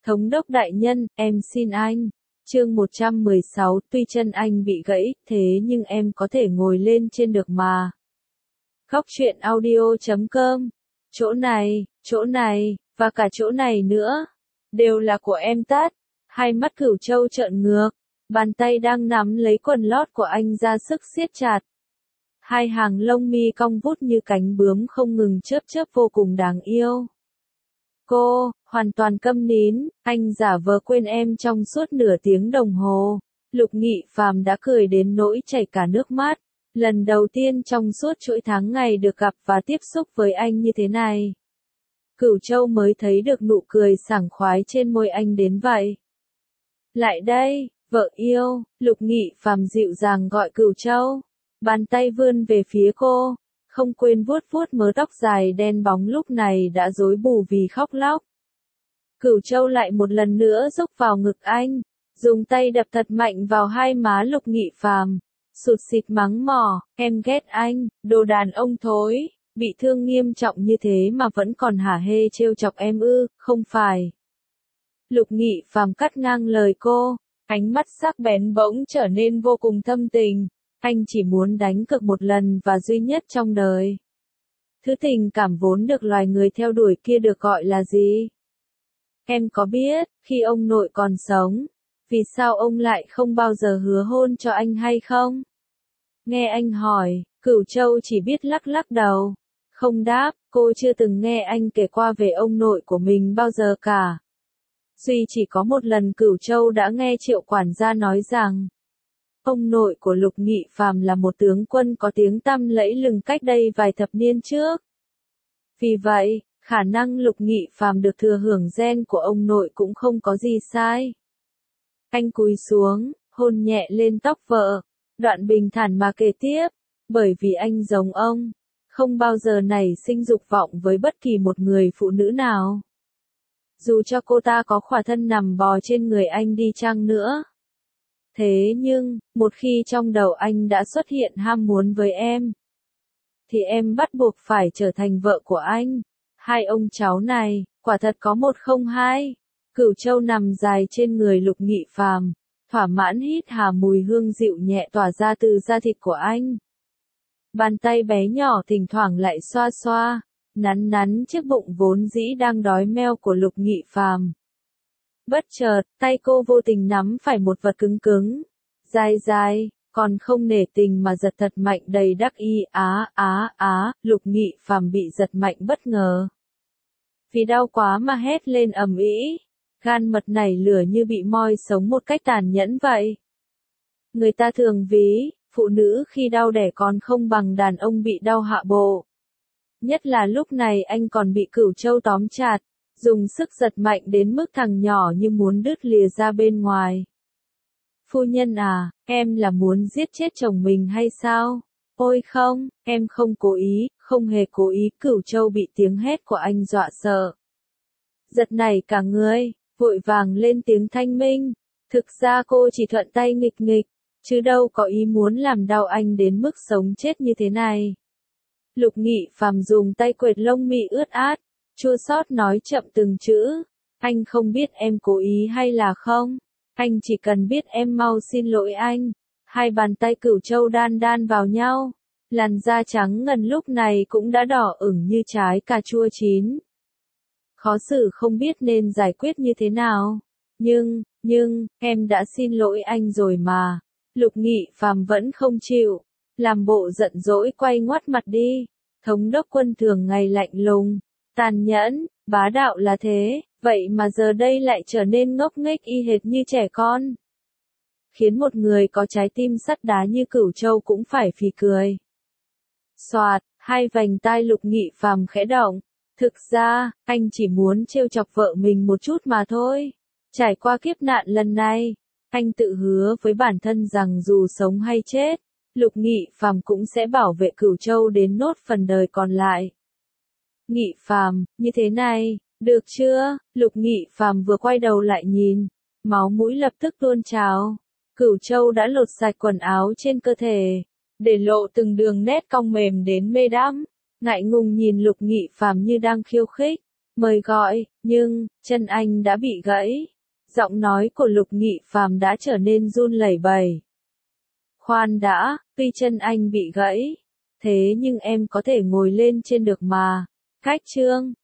Thống đốc đại nhân, em xin anh. Chương 116, tuy chân anh bị gãy, thế nhưng em có thể ngồi lên trên được mà. Góc truyện audio.com. Chỗ này, và cả chỗ này nữa, đều là của em tát. Hai mắt Cửu Châu trợn ngược, bàn tay đang nắm lấy quần lót của anh ra sức siết chặt. Hai hàng lông mi cong vút như cánh bướm không ngừng chớp chớp vô cùng đáng yêu. Cô, hoàn toàn câm nín, anh giả vờ quên em trong suốt nửa tiếng đồng hồ. Lục Nghị Phàm đã cười đến nỗi chảy cả nước mắt. Lần đầu tiên trong suốt chuỗi tháng ngày được gặp và tiếp xúc với anh như thế này. Cửu Châu mới thấy được nụ cười sảng khoái trên môi anh đến vậy. Lại đây, vợ yêu, Lục Nghị Phàm dịu dàng gọi Cửu Châu. Bàn tay vươn về phía cô, không quên vuốt vuốt mớ tóc dài đen bóng lúc này đã rối bù vì khóc lóc. Cửu Châu lại một lần nữa dốc vào ngực anh, dùng tay đập thật mạnh vào hai má Lục Nghị Phàm, sụt sịt mắng mỏ, em ghét anh, đồ đàn ông thối, bị thương nghiêm trọng như thế mà vẫn còn hả hê trêu chọc em ư, không phải. Lục Nghị Phàm cắt ngang lời cô, ánh mắt sắc bén bỗng trở nên vô cùng thâm tình. Anh chỉ muốn đánh cược một lần và duy nhất trong đời. Thứ tình cảm vốn được loài người theo đuổi kia được gọi là gì? Em có biết, khi ông nội còn sống, vì sao ông lại không bao giờ hứa hôn cho anh hay không? Nghe anh hỏi, Cửu Châu chỉ biết lắc lắc đầu. Không đáp, cô chưa từng nghe anh kể qua về ông nội của mình bao giờ cả. Duy chỉ có một lần Cửu Châu đã nghe Triệu quản gia nói rằng, ông nội của Lục Nghị Phàm là một tướng quân có tiếng tăm lẫy lừng cách đây vài thập niên trước. Vì vậy, khả năng Lục Nghị Phàm được thừa hưởng gen của ông nội cũng không có gì sai. Anh cúi xuống, hôn nhẹ lên tóc vợ, đoạn bình thản mà kể tiếp, bởi vì anh giống ông, không bao giờ nảy sinh dục vọng với bất kỳ một người phụ nữ nào. Dù cho cô ta có khỏa thân nằm bò trên người anh đi chăng nữa. Thế nhưng, một khi trong đầu anh đã xuất hiện ham muốn với em, thì em bắt buộc phải trở thành vợ của anh. Hai ông cháu này, quả thật có một không hai. Cửu Châu nằm dài trên người Lục Nghị Phàm, thỏa mãn hít hà mùi hương dịu nhẹ tỏa ra từ da thịt của anh. Bàn tay bé nhỏ thỉnh thoảng lại xoa xoa, nắn nắn chiếc bụng vốn dĩ đang đói meo của Lục Nghị Phàm. Bất chợt, tay cô vô tình nắm phải một vật cứng cứng, dai dai, còn không nể tình mà giật thật mạnh đầy đắc ý. Lục Nghị Phàm bị giật mạnh bất ngờ. Vì đau quá mà hét lên ầm ĩ, gan mật nảy lửa như bị moi sống một cách tàn nhẫn vậy. Người ta thường ví, phụ nữ khi đau đẻ còn không bằng đàn ông bị đau hạ bộ. Nhất là lúc này anh còn bị Cửu Châu tóm chặt, dùng sức giật mạnh đến mức thằng nhỏ như muốn đứt lìa ra bên ngoài. Phu nhân à, em là muốn giết chết chồng mình hay sao? Ôi không, em không cố ý, không hề cố ý. Cửu Châu bị tiếng hét của anh dọa sợ. Giật nảy cả người, vội vàng lên tiếng thanh minh. Thực ra cô chỉ thuận tay nghịch nghịch, chứ đâu có ý muốn làm đau anh đến mức sống chết như thế này. Lục Nghị Phàm dùng tay quệt lông mi ướt át, chua xót nói chậm từng chữ. Anh không biết em cố ý hay là không. Anh chỉ cần biết em mau xin lỗi anh. Hai bàn tay Cửu Châu đan đan vào nhau. Làn da trắng ngần lúc này cũng đã đỏ ửng như trái cà chua chín. Khó xử không biết nên giải quyết như thế nào. Nhưng, em đã xin lỗi anh rồi mà. Lục Nghị Phàm vẫn không chịu. Làm bộ giận dỗi quay ngoắt mặt đi. Thống đốc quân thường ngày lạnh lùng, tàn nhẫn, bá đạo là thế, vậy mà giờ đây lại trở nên ngốc nghếch y hệt như trẻ con. Khiến một người có trái tim sắt đá như Cửu Châu cũng phải phì cười. Xoạt, hai vành tai Lục Nghị Phàm khẽ động. Thực ra, anh chỉ muốn trêu chọc vợ mình một chút mà thôi. Trải qua kiếp nạn lần này, anh tự hứa với bản thân rằng dù sống hay chết, Lục Nghị Phàm cũng sẽ bảo vệ Cửu Châu đến nốt phần đời còn lại. Nghị Phàm, như thế này, được chưa? Lục Nghị Phàm vừa quay đầu lại nhìn, máu mũi lập tức tuôn trào. Cửu Châu đã lột sạch quần áo trên cơ thể, để lộ từng đường nét cong mềm đến mê đắm. Ngại ngùng nhìn Lục Nghị Phàm như đang khiêu khích, Mời gọi, nhưng, chân anh đã bị gãy. Giọng nói của Lục Nghị Phàm đã trở nên run lẩy bẩy. Khoan đã, tuy chân anh bị gãy, thế nhưng em có thể ngồi lên trên được mà. Cách chương